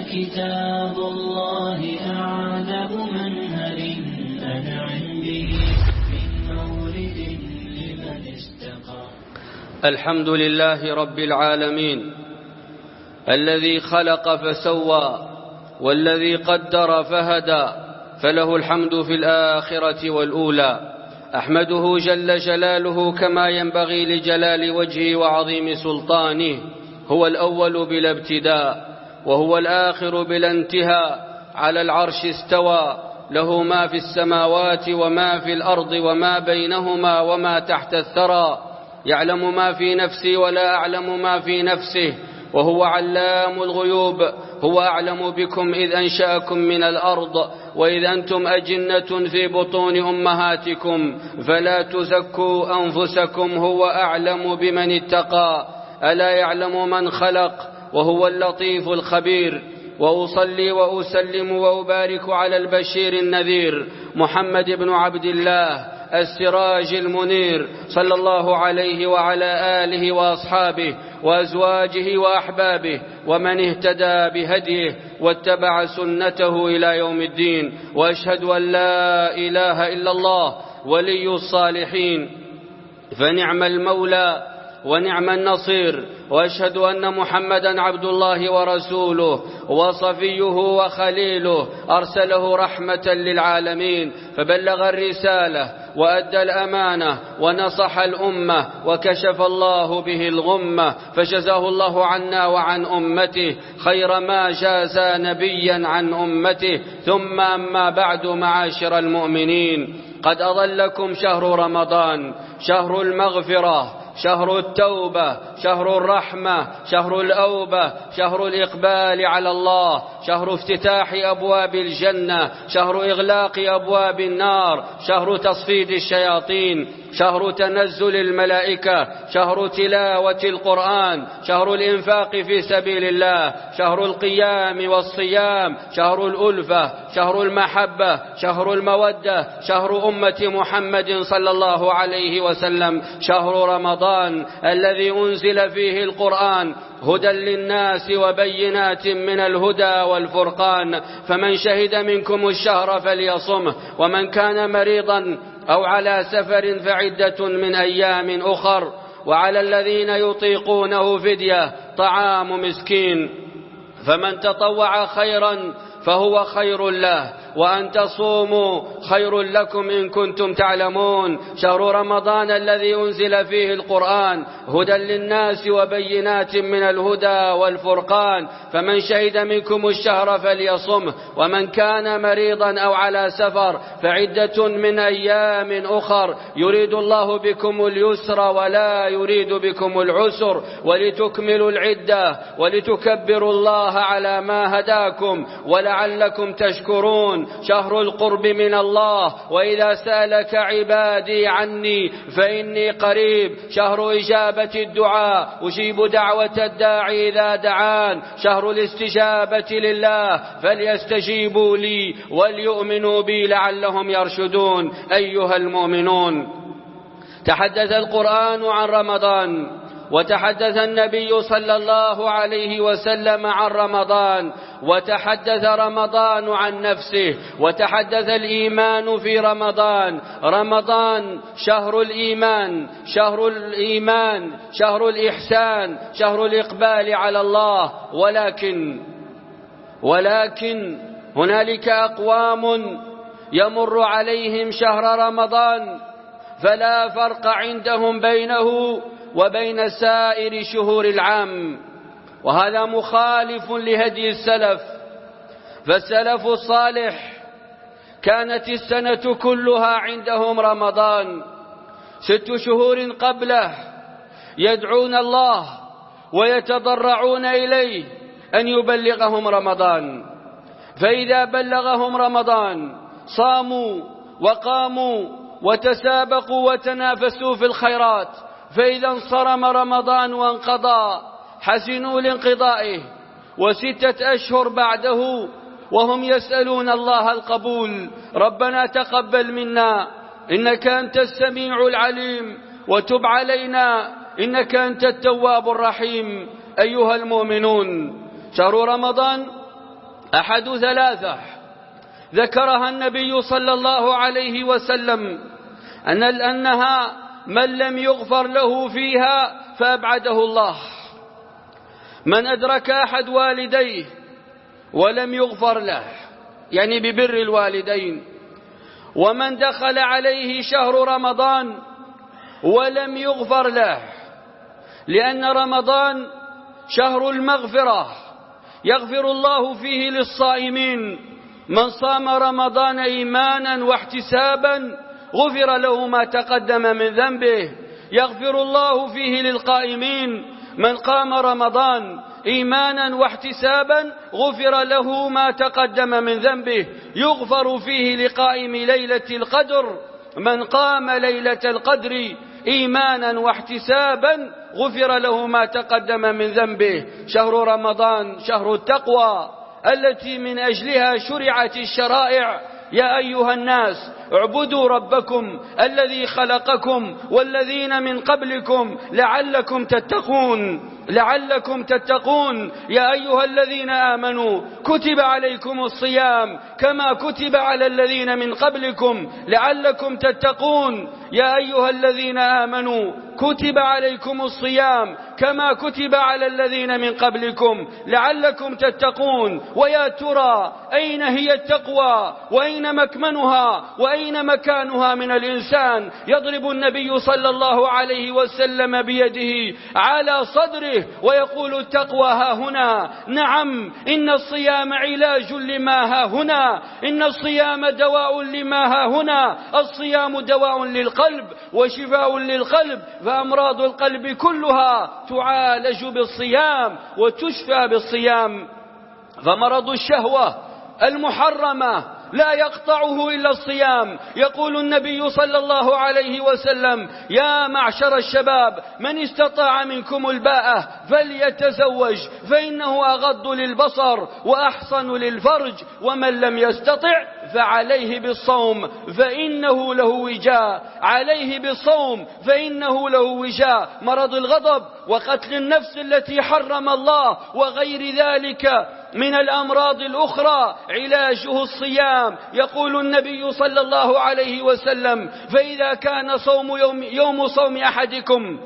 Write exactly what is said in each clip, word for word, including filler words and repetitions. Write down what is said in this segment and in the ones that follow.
كتاب الله أعذب منهل أنعم به من مورد لمن استقى. الحمد لله رب العالمين الذي خلق فسوى والذي قدر فهدى، فله الحمد في الآخرة والأولى. أحمده جل جلاله كما ينبغي لجلال وجهه وعظيم سلطانه. هو الأول بلا ابتداء وهو الآخر بلا انتهاء، على العرش استوى، له ما في السماوات وما في الأرض وما بينهما وما تحت الثرى. يعلم ما في نفسي ولا أعلم ما في نفسه، وهو علام الغيوب. هو أعلم بكم إذ أنشأكم من الأرض وإذ أنتم أجنة في بطون أمهاتكم، فلا تزكوا أنفسكم، هو أعلم بمن اتقى. ألا يعلم من خلق وهو اللطيف الخبير. وأصلي وأسلم وأبارك على البشير النذير محمد بن عبد الله السراج المنير، صلى الله عليه وعلى آله وأصحابه وأزواجه وأحبابه ومن اهتدى بهديه واتبع سنته إلى يوم الدين. وأشهد أن لا إله إلا الله ولي الصالحين، فنعم المولى ونعم النصير. وأشهد أن محمدا عبد الله ورسوله وصفيه وخليله، أرسله رحمة للعالمين، فبلغ الرسالة وأدى الأمانة ونصح الأمة وكشف الله به الغمة، فجزاه الله عنا وعن أمته خير ما جازى نبيا عن أمته. ثم أما بعد، معاشر المؤمنين، قد أظلكم شهر رمضان، شهر المغفرة، شهر التوبة، شهر الرحمة، شهر الأوبة، شهر الإقبال على الله، شهر افتتاح أبواب الجنة، شهر إغلاق أبواب النار، شهر تصفيد الشياطين، شهر تنزل الملائكة، شهر تلاوة القرآن، شهر الإنفاق في سبيل الله، شهر القيام والصيام، شهر الألفة، شهر المحبة، شهر المودة، شهر أمة محمد صلى الله عليه وسلم، شهر رمضان الذي أنزل فيه القرآن هدى للناس وبينات من الهدى والفرقان. فمن شهد منكم الشهر فليصمه، ومن كان مريضا أو على سفر فعدة من أيام أخر. وعلى الذين يطيقونه فدية طعام مسكين، فمن تطوع خيرا فهو خير له، وأن تصوموا خير لكم إن كنتم تعلمون. شهر رمضان الذي أنزل فيه القرآن هدى للناس وبينات من الهدى والفرقان. فمن شهد منكم الشهر فليصمه، ومن كان مريضا أو على سفر فعدة من أيام أخر. يريد الله بكم اليسر ولا يريد بكم العسر، ولتكملوا العدة ولتكبروا الله على ما هداكم ولعلكم تشكرون. شهر القرب من الله، وإذا سألك عبادي عني فإني قريب. شهر إجابة الدعاء، أجيب دعوة الداعي إذا دعان. شهر الاستجابة لله، فليستجيبوا لي وليؤمنوا بي لعلهم يرشدون. أيها المؤمنون، تحدث القرآن عن رمضان، وتحدث النبي صلى الله عليه وسلم عن رمضان، وتحدث رمضان عن نفسه، وتحدث الإيمان في رمضان. رمضان شهر الإيمان، شهر الإيمان، شهر الإحسان، شهر الإقبال على الله. ولكن ولكن هنالك أقوام يمر عليهم شهر رمضان فلا فرق عندهم بينه وبين سائر شهور العام، وهذا مخالف لهدي السلف. فالسلف الصالح كانت السنة كلها عندهم رمضان، ست شهور قبله يدعون الله ويتضرعون إليه أن يبلغهم رمضان، فإذا بلغهم رمضان صاموا وقاموا وتسابقوا وتنافسوا في الخيرات، فإذا انصرم رمضان وانقضى حزنوا لانقضائه، وستة أشهر بعده وهم يسألون الله القبول. ربنا تقبل منا إنك أنت السميع العليم، وتب علينا إنك أنت التواب الرحيم. أيها المؤمنون، شهر رمضان أحد ثلاثة ذكرها النبي صلى الله عليه وسلم أن أنها من لم يغفر له فيها فأبعده الله. من أدرك أحد والديه ولم يغفر له، يعني ببر الوالدين، ومن دخل عليه شهر رمضان ولم يغفر له، لأن رمضان شهر المغفرة، يغفر الله فيه للصائمين. من صام رمضان إيمانا واحتسابا غفر له ما تقدم من ذنبه. يغفر الله فيه للقائمين. من قام رمضان إيمانا واحتسابا غفر له ما تقدم من ذنبه. يغفر فيه لقائم ليلة القدر. من قام ليلة القدر إيمانا واحتسابا غفر له ما تقدم من ذنبه. شهر رمضان شهر التقوى التي من أجلها شرعت الشرائع. يا أيها الناس اعبدوا ربكم الذي خلقكم والذين من قبلكم لعلكم تتقون لعلكم تتقون. يا أيها الذين آمنوا كتب عليكم الصيام كما كتب على الذين من قبلكم لعلكم تتقون. يا أيها الذين آمنوا كتب عليكم الصيام كما كتب على الذين من قبلكم لعلكم تتقون. ويا ترى أين هي التقوى وأين مكمنها وأين مكانها من الإنسان؟ يضرب النبي صلى الله عليه وسلم بيده على صدره ويقول التقوى ها هنا. نعم، إن الصيام علاج لما ها هنا، إن الصيام دواء لما ها هنا. الصيام دواء للقلب وشفاء للقلب، فأمراض القلب كلها تعالج بالصيام وتشفى بالصيام. فمرض الشهوة المحرمة لا يقطعه إلا الصيام. يقول النبي صلى الله عليه وسلم: يا معشر الشباب من استطاع منكم الباءة فليتزوج فإنه أغض للبصر وأحصن للفرج، ومن لم يستطع فعليه بالصوم فإنه له وجاء. عليه بالصوم فإنه له وجاء. مرض الغضب وقتل النفس التي حرم الله وغير ذلك من الأمراض الأخرى علاجه الصيام. يقول النبي صلى الله عليه وسلم: فإذا كان صوم يوم, يوم صوم أحدكم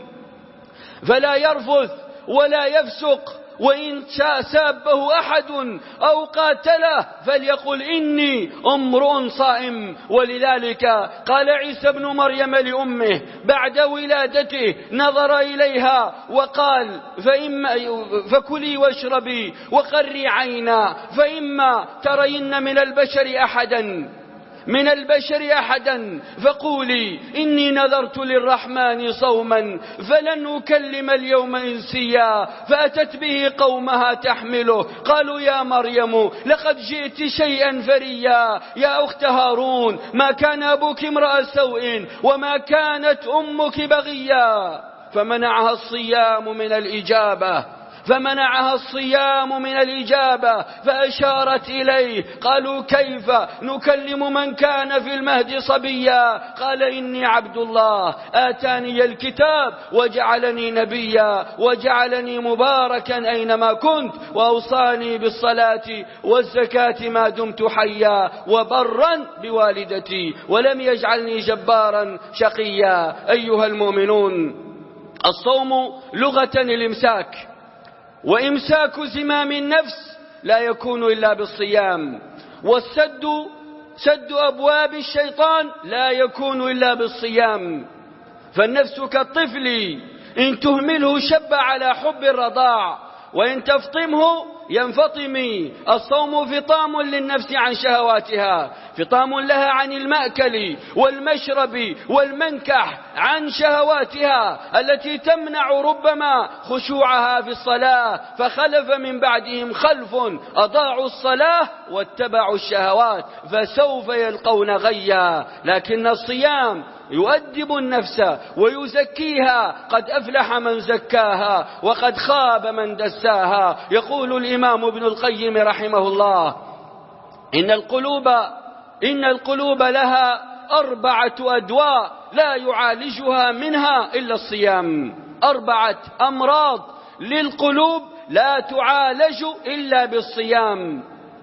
فلا يرفث ولا يفسق، وإن شاء سابه أحد أو قاتله فليقل إني امرؤ صائم. ولذلك قال عيسى ابن مريم لأمه بعد ولادته، نظر إليها وقال: فإما فكلي واشربي وقري عينا، فإما ترين من البشر أحدا من البشر أحدا فقولي إني نذرت للرحمن صوما فلن أكلم اليوم إنسيا. فأتت به قومها تحمله، قالوا: يا مريم لقد جئت شيئا فريا. يا أخت هارون ما كان أبوك امرأ سوء وما كانت أمك بغيا. فمنعها الصيام من الإجابة فمنعها الصيام من الإجابة فأشارت إليه. قالوا: كيف نكلم من كان في المهد صبيا؟ قال: إني عبد الله آتاني الكتاب وجعلني نبيا وجعلني مباركا أينما كنت وأوصاني بالصلاة والزكاة ما دمت حيا وبرا بوالدتي ولم يجعلني جبارا شقيا. أيها المؤمنون، الصوم لغة الإمساك، وإمساك زمام النفس لا يكون إلا بالصيام، والسد سد أبواب الشيطان لا يكون إلا بالصيام. فالنفس كالطفل إن تهمله شب على حب الرضاع، وإن تفطمه ينفطم. الصوم فطام للنفس عن شهواتها، فطام لها عن المأكل والمشرب والمنكح، عن شهواتها التي تمنع ربما خشوعها في الصلاة. فخلف من بعدهم خلف أضاعوا الصلاة واتبعوا الشهوات فسوف يلقون غيا. لكن الصيام يؤدب النفس ويزكيها. قد أفلح من زكاها وقد خاب من دساها. يقول الإمام ابن القيم رحمه الله: إن القلوب إن القلوب لها أربعة أدواء لا يعالجها منها إلا الصيام. أربعة أمراض للقلوب لا تعالج إلا بالصيام.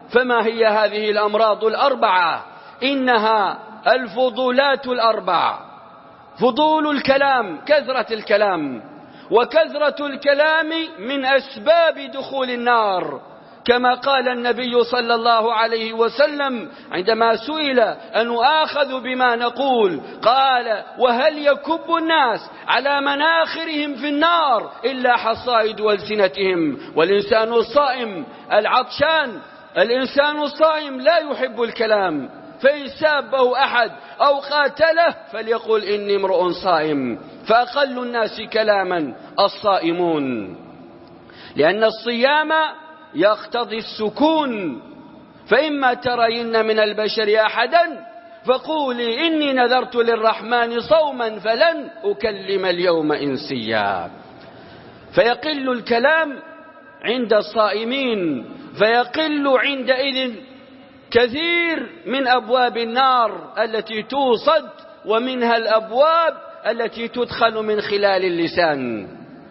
فما هي هذه الأمراض الأربعة؟ إنها الفضولات الأربع: فضول الكلام، كثرة الكلام، وكثرة الكلام من أسباب دخول النار، كما قال النبي صلى الله عليه وسلم عندما سئل أن آخذ بما نقول قال: وهل يكب الناس على مناخرهم في النار إلا حصائد ألسنتهم؟ والإنسان الصائم العطشان، الإنسان الصائم لا يحب الكلام، فإن سابه أحد أو قاتله فليقل إني امرؤ صائم. فأقل الناس كلاما الصائمون، لأن الصيام يقتضي السكون. فإما ترين من البشر أحدا فقولي إني نذرت للرحمن صوما فلن أكلم اليوم إنسيا. فيقل الكلام عند الصائمين، فيقل عندئذ كثير من أبواب النار التي توصد، ومنها الأبواب التي تدخل من خلال اللسان.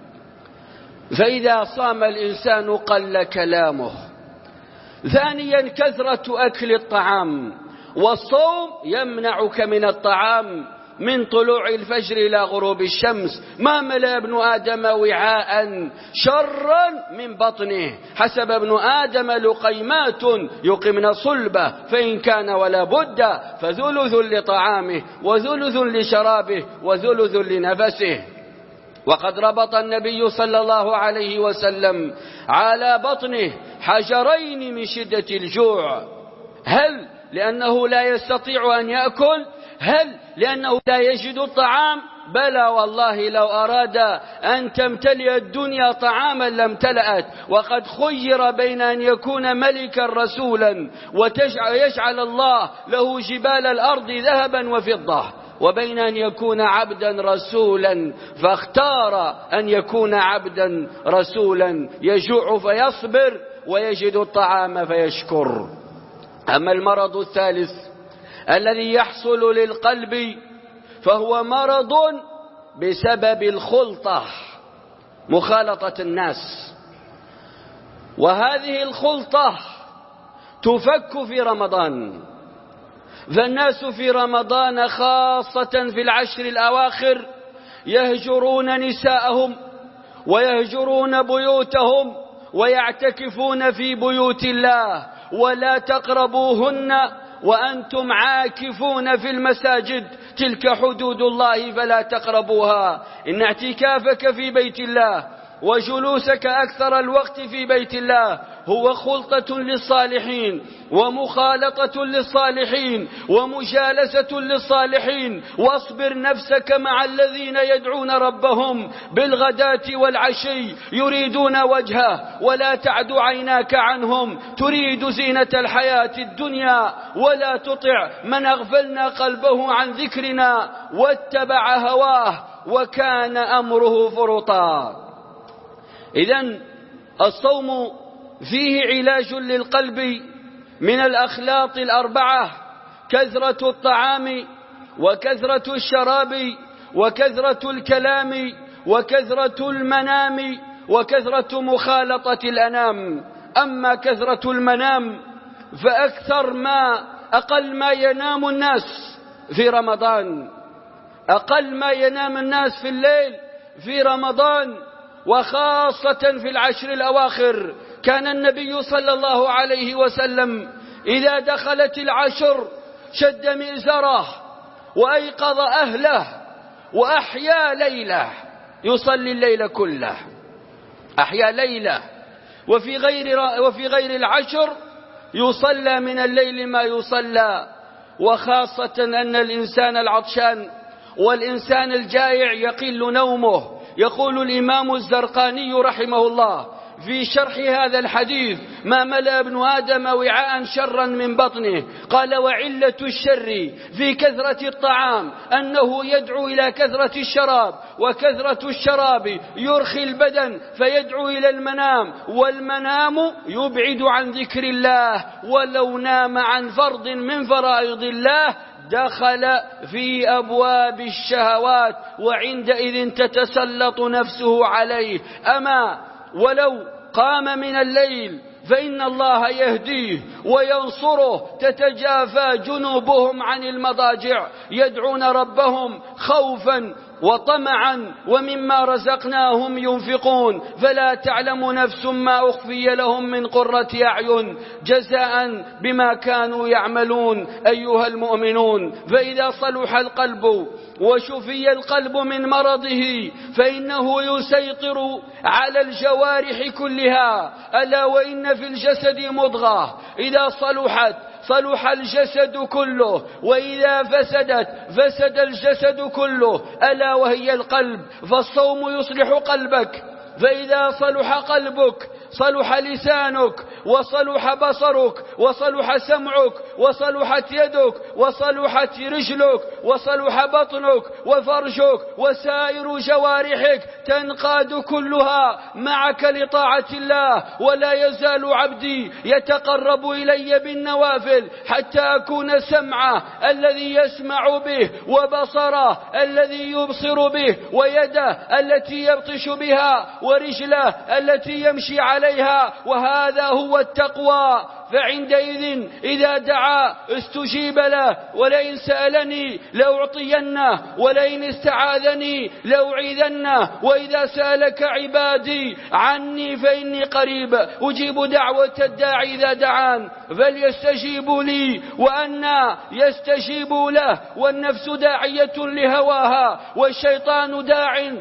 فإذا صام الإنسان قل كلامه. ثانيا كثرة أكل الطعام، والصوم يمنعك من الطعام من طلوع الفجر إلى غروب الشمس. ما ملأ ابن آدم وعاء شرا من بطنه، حسب ابن آدم لقيمات يقمن صلبه، فإن كان ولا بد فثلث لطعامه وثلث لشرابه وثلث لنفسه. وقد ربط النبي صلى الله عليه وسلم على بطنه حجرين من شدة الجوع. هل لأنه لا يستطيع أن يأكل؟ هل لأنه لا يجد الطعام؟ بلى والله، لو أراد أن تمتلئ الدنيا طعاما لامتلأت. وقد خير بين أن يكون ملكا رسولا ويجعل الله له جبال الأرض ذهبا وفضة، وبين أن يكون عبدا رسولا، فاختار أن يكون عبدا رسولا يجوع فيصبر ويجد الطعام فيشكر. أما المرض الثالث الذي يحصل للقلب فهو مرض بسبب الخلطة، مخالطة الناس. وهذه الخلطة تفك في رمضان، فالناس في رمضان خاصة في العشر الأواخر يهجرون نساءهم ويهجرون بيوتهم ويعتكفون في بيوت الله، ولا تقربوهن وأنتم عاكفون في المساجد، تلك حدود الله فلا تقربوها. إن اعتكافك في بيت الله وجلوسك أكثر الوقت في بيت الله هو خلطة للصالحين ومخالطة للصالحين ومجالسة للصالحين. واصبر نفسك مع الذين يدعون ربهم بالغداة والعشي يريدون وجهه، ولا تعد عيناك عنهم تريد زينة الحياة الدنيا، ولا تطع من أغفلنا قلبه عن ذكرنا واتبع هواه وكان أمره فرطا. إذن الصوم فيه علاج للقلب من الأخلاط الأربعة: كثرة الطعام وكثرة الشراب وكثرة الكلام وكثرة المنام وكثرة مخالطة الأنام. أما كثرة المنام فأكثر ما أقل ما ينام الناس في رمضان، أقل ما ينام الناس في الليل في رمضان، وخاصة في العشر الأواخر. كان النبي صلى الله عليه وسلم إذا دخلت العشر شد مئزره وأيقظ أهله وأحيا ليله، يصلي الليل كله، أحيا ليله. وفي غير, وفي غير العشر يصلى من الليل ما يصلى. وخاصة أن الإنسان العطشان والإنسان الجائع يقل نومه. يقول الإمام الزرقاني رحمه الله في شرح هذا الحديث: ما ملأ ابن آدم وعاء شرا من بطنه. قال: وعلة الشر في كثرة الطعام أنه يدعو إلى كثرة الشراب، وكثرة الشراب يرخي البدن فيدعو إلى المنام، والمنام يبعد عن ذكر الله، ولو نام عن فرض من فرائض الله دخل في أبواب الشهوات، وعندئذ تتسلط نفسه عليه. أما ولو قام من الليل فإن الله يهديه وينصره. تتجافى جنوبهم عن المضاجع يدعون ربهم خوفا وطمعا ومما رزقناهم ينفقون. فلا تعلم نفس ما أخفي لهم من قرة أعين جزاء بما كانوا يعملون. أيها المؤمنون، فإذا صلح القلب وشفي القلب من مرضه فإنه يسيطر على الجوارح كلها. ألا وإن في الجسد مضغة إذا صلحت صلح الجسد كله، وإذا فسدت فسد الجسد كله، ألا وهي القلب. فالصوم يصلح قلبك، فإذا صلح قلبك صلح لسانك وصلح بصرك وصلح سمعك وصلحت يدك وصلحت رجلك وصلح بطنك وفرجك وسائر جوارحك تنقاد كلها معك لطاعة الله. ولا يزال عبدي يتقرب إلي بالنوافل حتى أكون سمعه الذي يسمع به، وبصره الذي يبصر به، ويده التي يبطش بها، ورجله التي يمشي عليها. وهذا هو التقوى. فعندئذ إذا دعا استجيب له، ولئن سألني لأعطينه، ولئن استعاذني لأعيذنه. وإذا سألك عبادي عني فإني قريب أجيب دعوة الداعي إذا دعان فليستجيبوا لي وأنا يستجيبوا له. والنفس داعية لهواها، والشيطان داع،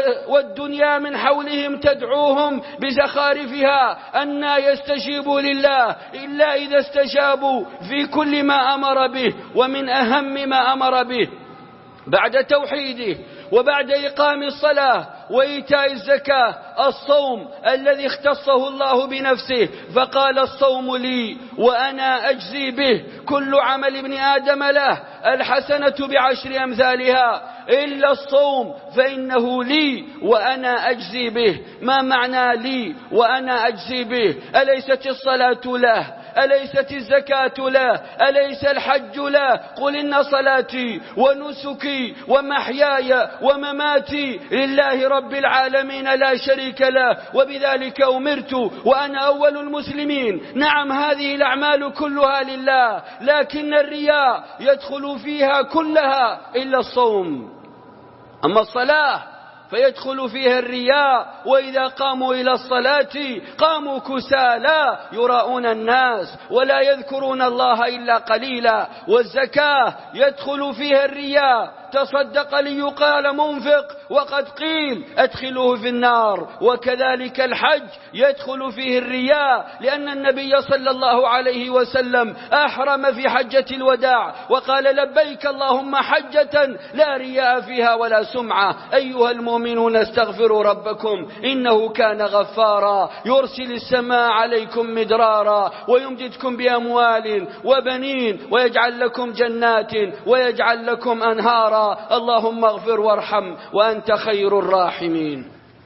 والدنيا من حولهم تدعوهم بزخارفها. أنا يستجيبوا لله إلا إذا استجابوا في كل ما أمر به. ومن أهم ما أمر به بعد توحيده وبعد إقام الصلاة وإيتاء الزكاة الصوم الذي اختصه الله بنفسه، فقال: الصوم لي وأنا أجزي به. كل عمل ابن آدم له، الحسنة بعشر أمثالها، إلا الصوم فإنه لي وأنا أجزي به. ما معنى لي وأنا أجزي به؟ أليست الصلاة له؟ أليست الزكاة له؟ أليس الحج له؟ قل إن صلاتي ونسكي ومحياي ومماتي لله رب العالمين لا شريك له وبذلك أمرت وأنا أول المسلمين. نعم، هذه الأعمال كلها لله، لكن الرياء يدخل فيها كلها إلا الصوم. أما الصلاة فيدخل فيها الرياء، وإذا قاموا إلى الصلاة قاموا كسالى يراءون الناس ولا يذكرون الله إلا قليلا. والزكاة يدخل فيها الرياء، تصدق ليقال منفق وقد قيل أدخلوه في النار. وكذلك الحج يدخل فيه الرياء، لأن النبي صلى الله عليه وسلم أحرم في حجة الوداع وقال: لبيك اللهم حجة لا رياء فيها ولا سمعة. أيها المؤمنون، استغفروا ربكم إنه كان غفارا، يرسل السماء عليكم مدرارا ويمددكم بأموال وبنين ويجعل لكم جنات ويجعل لكم أنهارا. اللهم اغفر وارحم وأنت خير الراحمين.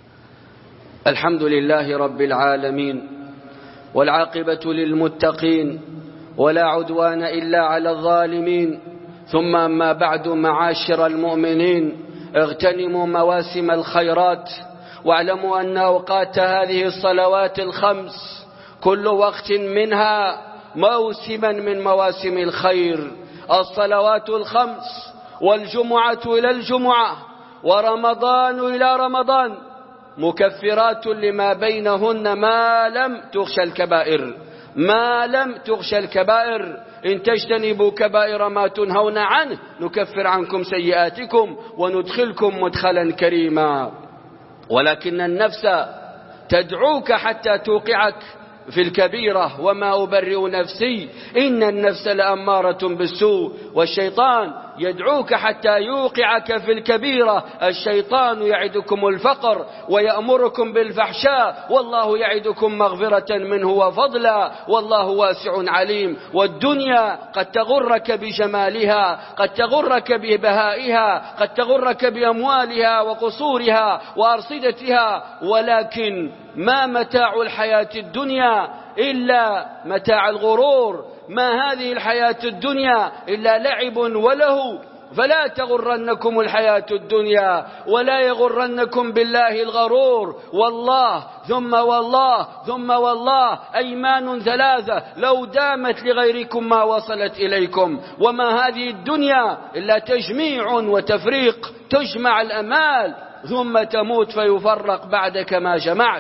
الحمد لله رب العالمين، والعاقبة للمتقين، ولا عدوان إلا على الظالمين. ثم أما بعد، معاشر المؤمنين، اغتنموا مواسم الخيرات، واعلموا أن أوقات هذه الصلوات الخمس كل وقت منها موسما من مواسم الخير. الصلوات الخمس، والجمعة إلى الجمعة، ورمضان إلى رمضان، مكفرات لما بينهن ما لم تخشى الكبائر. ما لم تخشى الكبائر. إن تجتنبوا كبائر ما تنهون عنه نكفر عنكم سيئاتكم وندخلكم مدخلا كريما. ولكن النفس تدعوك حتى توقعك في الكبيرة. وما أبرئ نفسي إن النفس لأمارة بالسوء. والشيطان يدعوك حتى يوقعك في الكبيرة. الشيطان يعدكم الفقر ويأمركم بالفحشاء، والله يعدكم مغفرة منه وفضلا، والله واسع عليم. والدنيا قد تغرك بجمالها، قد تغرك ببهائها، قد تغرك بأموالها وقصورها وأرصدتها، ولكن ما متاع الحياة الدنيا إلا متاع الغرور. ما هذه الحياة الدنيا إلا لعب وله فلا تغرنكم الحياة الدنيا ولا يغرنكم بالله الغرور. والله ثم والله ثم والله أيمان ثلاثة لو دامت لغيركم ما وصلت إليكم. وما هذه الدنيا إلا تجميع وتفريق، تجمع الأمال ثم تموت فيفرق بعدك ما جمعت.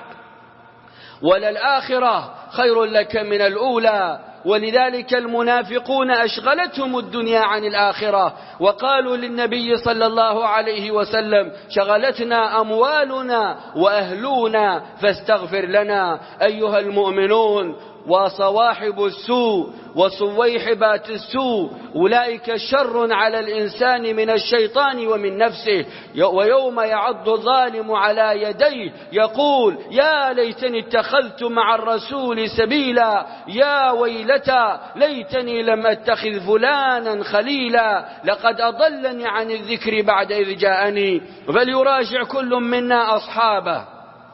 وللآخرة خير لك من الأولى. ولذلك المنافقون أشغلتهم الدنيا عن الآخرة، وقالوا للنبي صلى الله عليه وسلم شغلتنا أموالنا وأهلنا فاستغفر لنا. أيها المؤمنون، وصواحب السوء وصويحبات السوء أولئك شر على الإنسان من الشيطان ومن نفسه. ويوم يعض الظالم على يديه يقول يا ليتني اتخذت مع الرسول سبيلا، يا ويلتى ليتني لم أتخذ فلانا خليلا، لقد أضلني عن الذكر بعد إذ جاءني. فليراجع كل منا أصحابه،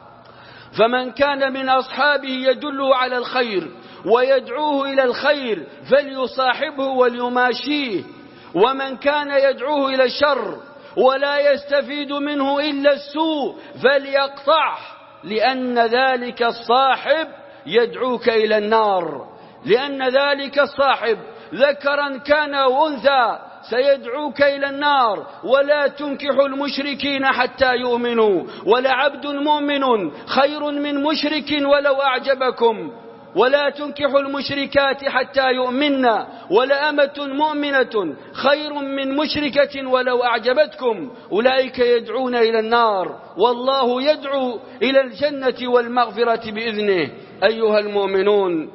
فمن كان من أصحابه يدله على الخير ويدعوه إلى الخير فليصاحبه وليماشيه، ومن كان يدعوه إلى الشر ولا يستفيد منه إلا السوء فليقطعه، لأن ذلك الصاحب يدعوك إلى النار. لأن ذلك الصاحب ذكرا كان أو أنثى سيدعوك إلى النار. ولا تنكحوا المشركين حتى يؤمنوا، ولعبد مؤمن خير من مشرك ولو أعجبكم، ولا تنكحوا المشركات حتى يؤمنن، ولأمة مؤمنة خير من مشركة ولو أعجبتكم. أولئك يدعون إلى النار والله يدعو إلى الجنة والمغفرة بإذنه. أيها المؤمنون،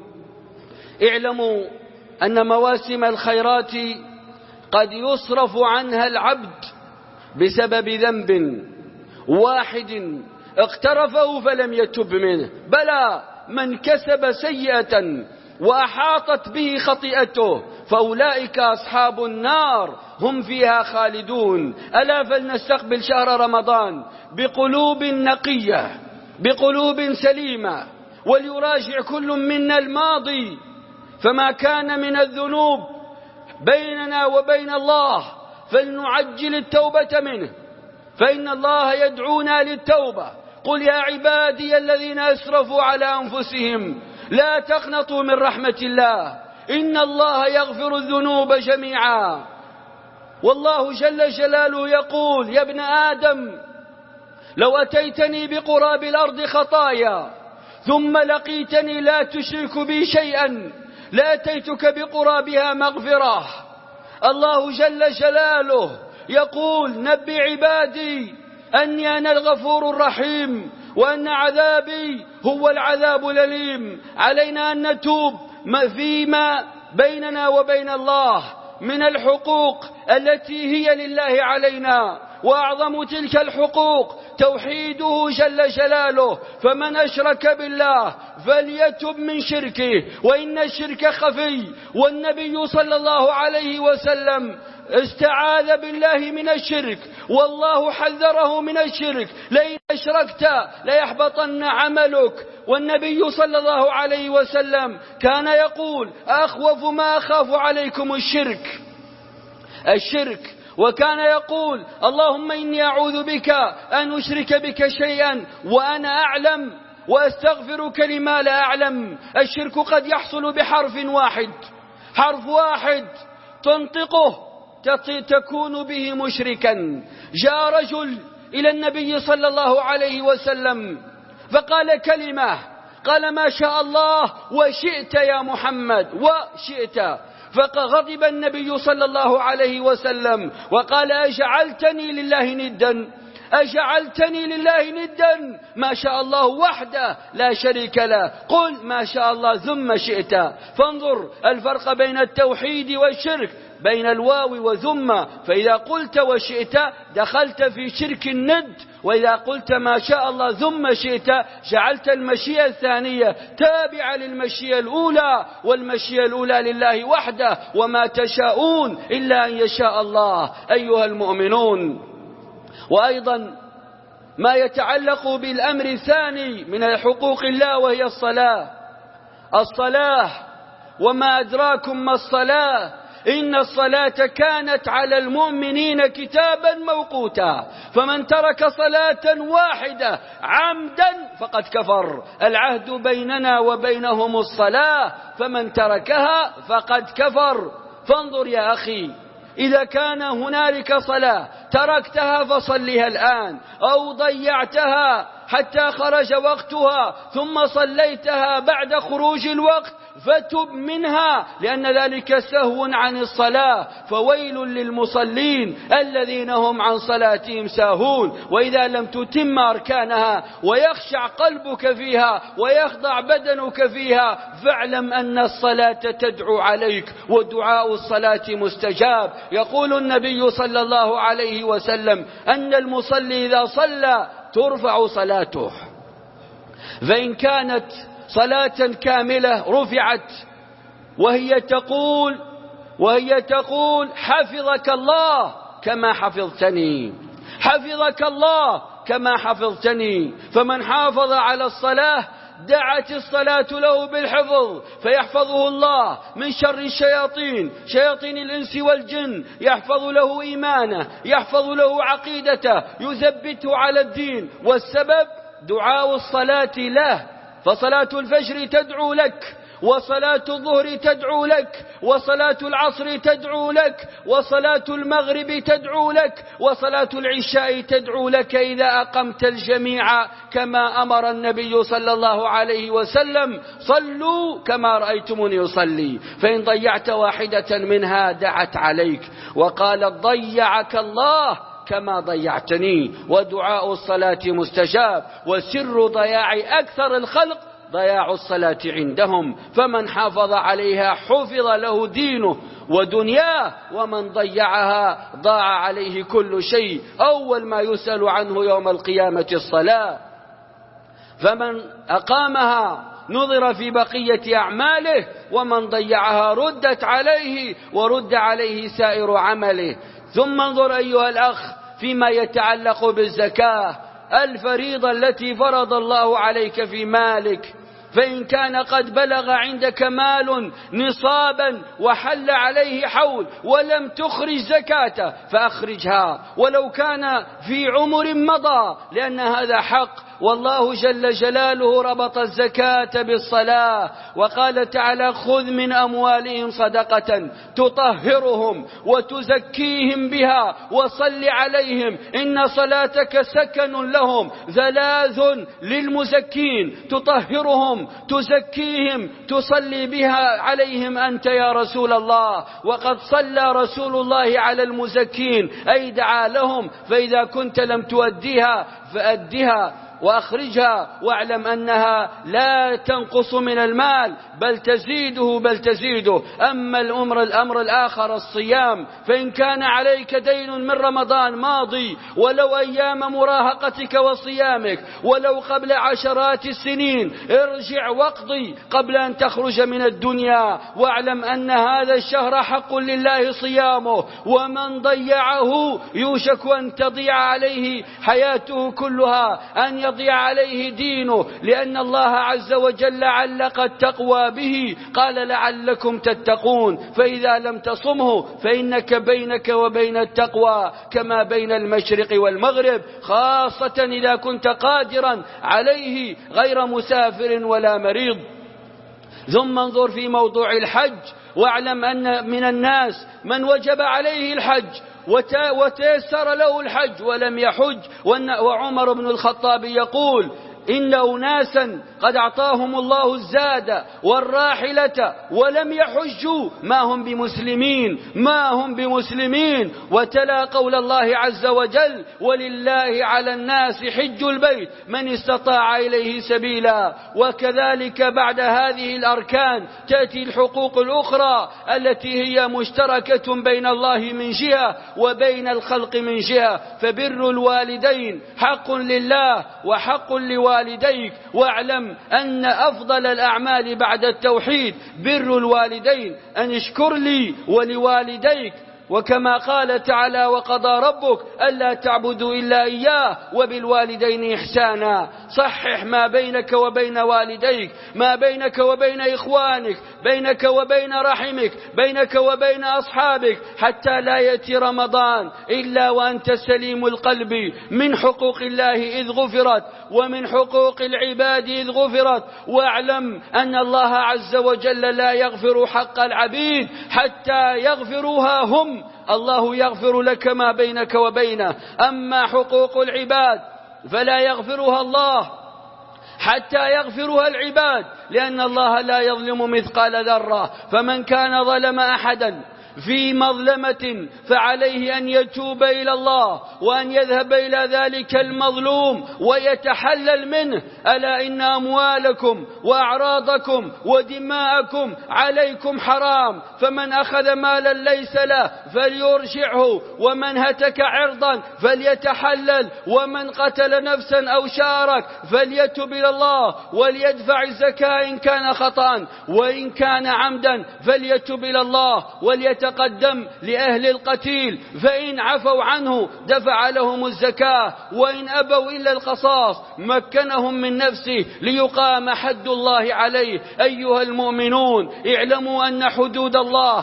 اعلموا أن مواسم الخيرات قد يصرف عنها العبد بسبب ذنب واحد اقترفه فلم يتب منه، بلى من كسب سيئة وأحاطت به خطيئته فأولئك أصحاب النار هم فيها خالدون. ألا فلنستقبل شهر رمضان بقلوب نقية، بقلوب سليمة، وليراجع كل منا الماضي، فما كان من الذنوب بيننا وبين الله فلنعجل التوبة منه، فإن الله يدعونا للتوبة. قل يا عبادي الذين أسرفوا على أنفسهم لا تقنطوا من رحمة الله إن الله يغفر الذنوب جميعا. والله جل جلاله يقول يا ابن آدم لو أتيتني بقراب الأرض خطايا ثم لقيتني لا تشرك بي شيئا لأتيتك بقرابها مغفرة. الله جل جلاله يقول نبي عبادي أني أنا الغفور الرحيم وأن عذابي هو العذاب الأليم. علينا أن نتوب فيما بيننا وبين الله من الحقوق التي هي لله علينا، وأعظم تلك الحقوق توحيده جل جلاله. فمن أشرك بالله فليتب من شركه وإن الشرك خفي. والنبي صلى الله عليه وسلم استعاذ بالله من الشرك والله حذره من الشرك، لئن أشركت ليحبطن عملك. والنبي صلى الله عليه وسلم كان يقول أخوف ما أخاف عليكم الشرك الشرك وكان يقول اللهم إني أعوذ بك أن أشرك بك شيئا وأنا أعلم وأستغفرك لما لا أعلم. الشرك قد يحصل بحرف واحد، حرف واحد تنطقه تكون به مشركا. جاء رجل إلى النبي صلى الله عليه وسلم فقال كلمة، قال ما شاء الله وشئت يا محمد وشئت. فغضب النبي صلى الله عليه وسلم وقال أجعلتني لله ندا أجعلتني لله ندا ما شاء الله وحده لا شريك له، قل ما شاء الله ثم شئت. فانظر الفرق بين التوحيد والشرك، بين الواو وثم. فإذا قلت وشئت دخلت في شرك الند، وإذا قلت ما شاء الله ثم شئت جعلت المشيئة الثانية تابعة للمشيئة الأولى، والمشيئة الأولى لله وحده وما تشاءون إلا أن يشاء الله. أيها المؤمنون، وأيضا ما يتعلق بالأمر الثاني من حقوق الله وهي الصلاة. الصلاة وما أدراكم ما الصلاة، إن الصلاة كانت على المؤمنين كتابا موقوتا، فمن ترك صلاة واحدة عمدا فقد كفر. العهد بيننا وبينهم الصلاة، فمن تركها فقد كفر. فانظر يا أخي، إذا كان هنالك صلاة تركتها فصلها الآن، أو ضيعتها حتى خرج وقتها ثم صليتها بعد خروج الوقت فتب منها، لأن ذلك سهو عن الصلاة. فويل للمصلين الذين هم عن صلاتهم ساهون. وإذا لم تتم أركانها ويخشع قلبك فيها ويخضع بدنك فيها، فاعلم أن الصلاة تدعو عليك، ودعاء الصلاة مستجاب. يقول النبي صلى الله عليه وسلم أن المصلي إذا صلى ترفع صلاته، فإن كانت صلاة كاملة رفعت وهي تقول وهي تقول حفظك الله كما حفظتني، حفظك الله كما حفظتني. فمن حافظ على الصلاة دعت الصلاة له بالحفظ، فيحفظه الله من شر الشياطين، شياطين الإنس والجن، يحفظ له إيمانه، يحفظ له عقيدته، يثبته على الدين. والسبب دعاء الصلاة له. فصلاة الفجر تدعو لك، وصلاة الظهر تدعو لك، وصلاة العصر تدعو لك، وصلاة المغرب تدعو لك، وصلاة العشاء تدعو لك إذا أقمت الجميع كما أمر النبي صلى الله عليه وسلم: صلوا كما رأيتموني أصلي. فإن ضيعت واحدة منها دعت عليك وقالت ضيعك الله كما ضيعتني. ودعاء الصلاة مستجاب، وسر ضياع أكثر الخلق ضياع الصلاة عندهم. فمن حافظ عليها حفظ له دينه ودنياه، ومن ضيعها ضاع عليه كل شيء. أول ما يسأل عنه يوم القيامة الصلاة. فمن أقامها نظر في بقية أعماله، ومن ضيعها ردت عليه ورد عليه سائر عمله. ثم انظر أيها الأخ فيما يتعلق بالزكاة، الفريضة التي فرض الله عليك في مالك. فإن كان قد بلغ عندك مال نصابا وحل عليه حول ولم تخرج زكاته فأخرجها، ولو كان في عمر مضى، لأن هذا حق. والله جل جلاله ربط الزكاة بالصلاة، وقال تعالى: خذ من أموالهم صدقة تطهرهم وتزكيهم بها وصل عليهم إن صلاتك سكن لهم. ثلاث للمزكين: تطهرهم، تزكيهم، تصلي بها عليهم أنت يا رسول الله. وقد صلى رسول الله على المزكين أي دعا لهم. فإذا كنت لم تؤديها فأدها وأخرجها، واعلم أنها لا تنقص من المال بل تزيده بل تزيده. أما الأمر الأمر الآخر الصيام، فإن كان عليك دين من رمضان ماضي ولو أيام مراهقتك وصيامك ولو قبل عشرات السنين، ارجع واقضي قبل أن تخرج من الدنيا، واعلم أن هذا الشهر حق لله صيامه، ومن ضيعه يوشك أن تضيع عليه حياته كلها، أن يضيع عليه دينه، لأن الله عز وجل علق التقوى به، قال: لعلكم تتقون. فإذا لم تصمه فإنك بينك وبين التقوى كما بين المشرق والمغرب، خاصة إذا كنت قادرا عليه غير مسافر ولا مريض. ثم انظر في موضوع الحج، واعلم أن من الناس من وجب عليه الحج وتيسر له الحج ولم يحج. وعمر بن الخطاب يقول: إن أناسا قد أعطاهم الله الزاد والراحلة ولم يحجوا ما هم بمسلمين ما هم بمسلمين. وتلا قول الله عز وجل: ولله على الناس حج البيت من استطاع إليه سبيلا. وكذلك بعد هذه الأركان تأتي الحقوق الأخرى التي هي مشتركة بين الله من جهة وبين الخلق من جهة. فبر الوالدين حق لله وحق لوالديك. واعلم أن أفضل الأعمال بعد التوحيد بر الوالدين، أن اشكر لي ولوالديك وكما قال تعالى وقضى ربك ألا تعبدوا إلا إياه وبالوالدين إحسانا. صحح ما بينك وبين والديك، ما بينك وبين إخوانك، بينك وبين رحمك، بينك وبين أصحابك، حتى لا يأتي رمضان إلا وأنت سليم القلب من حقوق الله إذ غفرت ومن حقوق العباد إذ غفرت. واعلم أن الله عز وجل لا يغفر حق العبيد حتى يغفروها هم. الله يغفر لك ما بينك وبينه، أما حقوق العباد فلا يغفرها الله حتى يغفرها العباد، لأن الله لا يظلم مثقال ذرة. فمن كان ظلم أحدا في مظلمة فعليه أن يتوب إلى الله وأن يذهب إلى ذلك المظلوم ويتحلل منه. ألا إن أموالكم وأعراضكم ودماءكم عليكم حرام، فمن أخذ مالا ليس له فليرجعه، ومن هتك عرضا فليتحلل، ومن قتل نفسا أو شارك فليتب إلى الله وليدفع الزكاة إن كان خطأ، وإن كان عمدا فليتب إلى الله وليتقدم لأهل القتيل، فإن عفوا عنه دفع لهم الزكاة، وإن أبوا إلا القصاص مكنهم من نفسه ليقام حد الله عليه. أيها المؤمنون، اعلموا أن حدود الله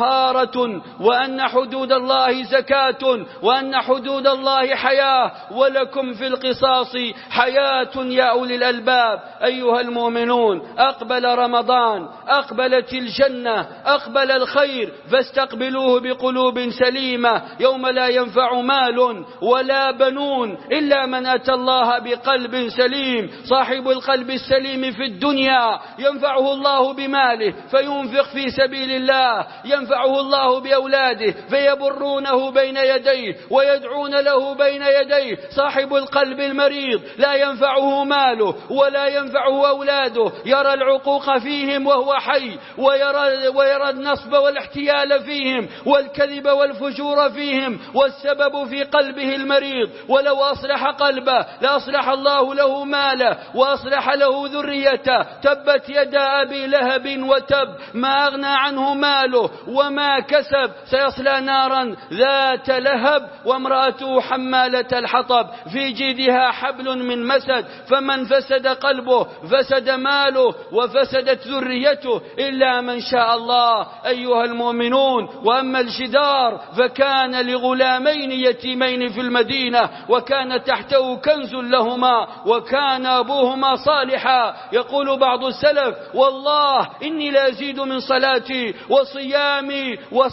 طهارة، وأن حدود الله زكاة، وأن حدود الله حياة، ولكم في القصاص حياة يا أولي الألباب. أيها المؤمنون، أقبل رمضان، أقبلت الجنة، أقبل الخير، فاستقبلوه بقلوب سليمة يوم لا ينفع مال ولا بنون إلا من أتى الله بقلب سليم. صاحب القلب السليم في الدنيا ينفعه الله بماله فينفق في سبيل الله، ينفعه الله بأولاده فيبرونه بين يديه ويدعون له بين يديه. صاحب القلب المريض لا ينفعه ماله ولا ينفعه أولاده، يرى العقوق فيهم وهو حي، ويرى, ويرى النصب والاحتيال فيهم والكذب والفجور فيهم، والسبب في قلبه المريض. ولو أصلح قلبه لأصلح الله له ماله وأصلح له ذريته. تبت يدا أبي لهب وتب، ما أغنى عنه ماله وما كسب، سيصلى نارا ذات لهب وامرأته حمالة الحطب في جيدها حبل من مسد. فمن فسد قلبه فسد ماله وفسدت ذريته إلا من شاء الله. أيها المؤمنون، وأما الجدار فكان لغلامين يتيمين في المدينة وكان تحته كنز لهما وكان أبوهما صالحا. يقول بعض السلف: والله إني لأزيد من صلاتي وصيامي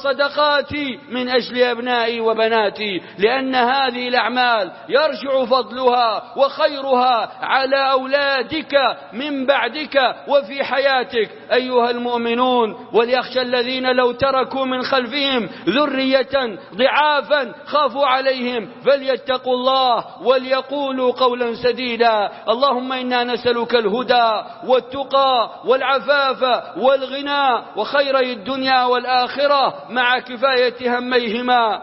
وصدقاتي من أجل أبنائي وبناتي، لأن هذه الأعمال يرجع فضلها وخيرها على أولادك من بعدك وفي حياتك. أيها المؤمنون، وليخشى الذين لو تركوا من خلفهم ذرية ضعافا خافوا عليهم فليتقوا الله وليقولوا قولا سديدا. اللهم إنا نسألك الهدى والتقى والعفاف والغنى وخيري الدنيا والآخرة مع كفاية هميهما.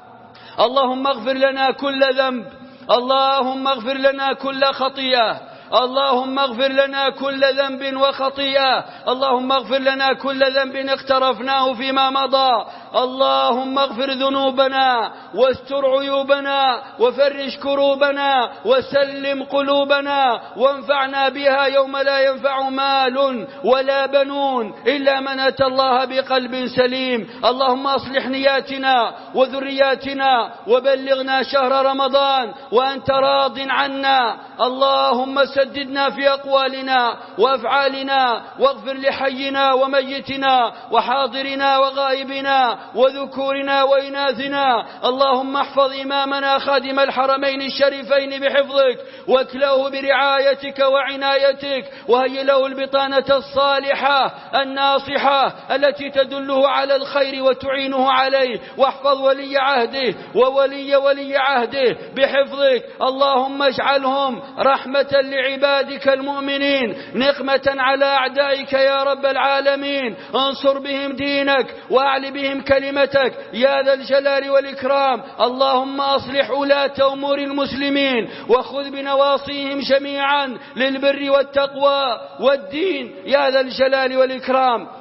اللهم اغفر لنا كل ذنب، اللهم اغفر لنا كل خطيئة، اللهم اغفر لنا كل ذنب وخطيئة، اللهم اغفر لنا كل ذنب اقترفناه فيما مضى. اللهم اغفر ذنوبنا واستر عيوبنا وفرج كروبنا وسلم قلوبنا وانفعنا بها يوم لا ينفع مال ولا بنون إلا من أتى الله بقلب سليم. اللهم أصلح نياتنا وذرياتنا وبلغنا شهر رمضان وأنت راض عنا. اللهم سددنا في أقوالنا وأفعالنا، واغفر لحينا وميتنا وحاضرنا وغائبنا وذكورنا وإناثنا. اللهم احفظ إمامنا خادم الحرمين الشريفين بحفظك، واكله برعايتك وعنايتك، وهي له البطانة الصالحة الناصحة التي تدله على الخير وتعينه عليه. واحفظ ولي عهده وولي ولي عهده بحفظك. اللهم اجعلهم رحمة لعبادك المؤمنين، نقمة على أعدائك يا رب العالمين. انصر بهم دينك وأعل بهم كلمتك يا ذا الجلال والإكرام. اللهم أصلح ولاة أمور المسلمين وخذ بنواصيهم جميعا للبر والتقوى والدين يا ذا الجلال والإكرام.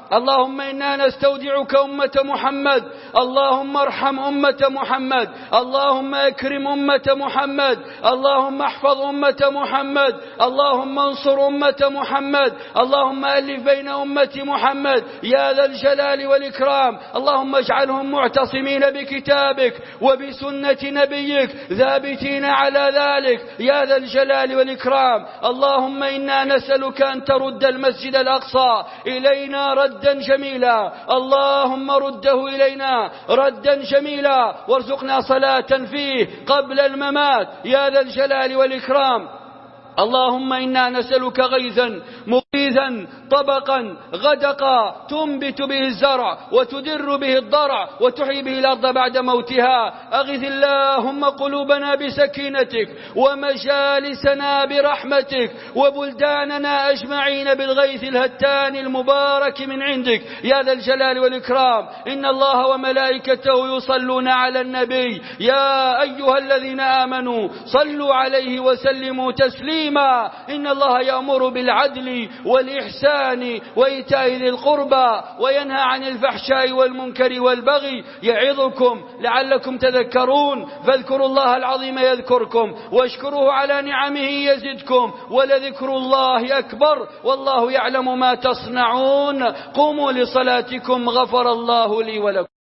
اللهم إنا نستودعك أمة محمد، اللهم ارحم أمة محمد، اللهم أكرم أمة محمد، اللهم احفظ أمة محمد، اللهم انصر أمة محمد، اللهم ألف بين أمة محمد يا ذا الجلال والإكرام. اللهم اجعلهم معتصمين بكتابك وبسنة نبيك ثابتين على ذلك يا ذا الجلال والإكرام. اللهم إنا نسألك أن ترد المسجد الأقصى إلينا ردا جميلا، اللهم رده إلينا ردا جميلا وارزقنا صلاة فيه قبل الممات يا ذا الجلال والإكرام. اللهم إنا نسألك غيثا مغيثا طبقا غدقا تنبت به الزرع وتدر به الضرع وتحيي به الأرض بعد موتها. أغث اللهم قلوبنا بسكينتك ومجالسنا برحمتك وبلداننا أجمعين بالغيث الهتان المبارك من عندك يا ذا الجلال والإكرام. إن الله وملائكته يصلون على النبي يا أيها الذين آمنوا صلوا عليه وسلموا تسليما. إن الله يأمر بالعدل والإحسان وإيتاء ذي القربى وينهى عن الفحشاء والمنكر والبغي يعظكم لعلكم تذكرون. فاذكروا الله العظيم يذكركم واشكروه على نعمه يزدكم ولذكر الله أكبر والله يعلم ما تصنعون. قوموا لصلاتكم غفر الله لي ولكم.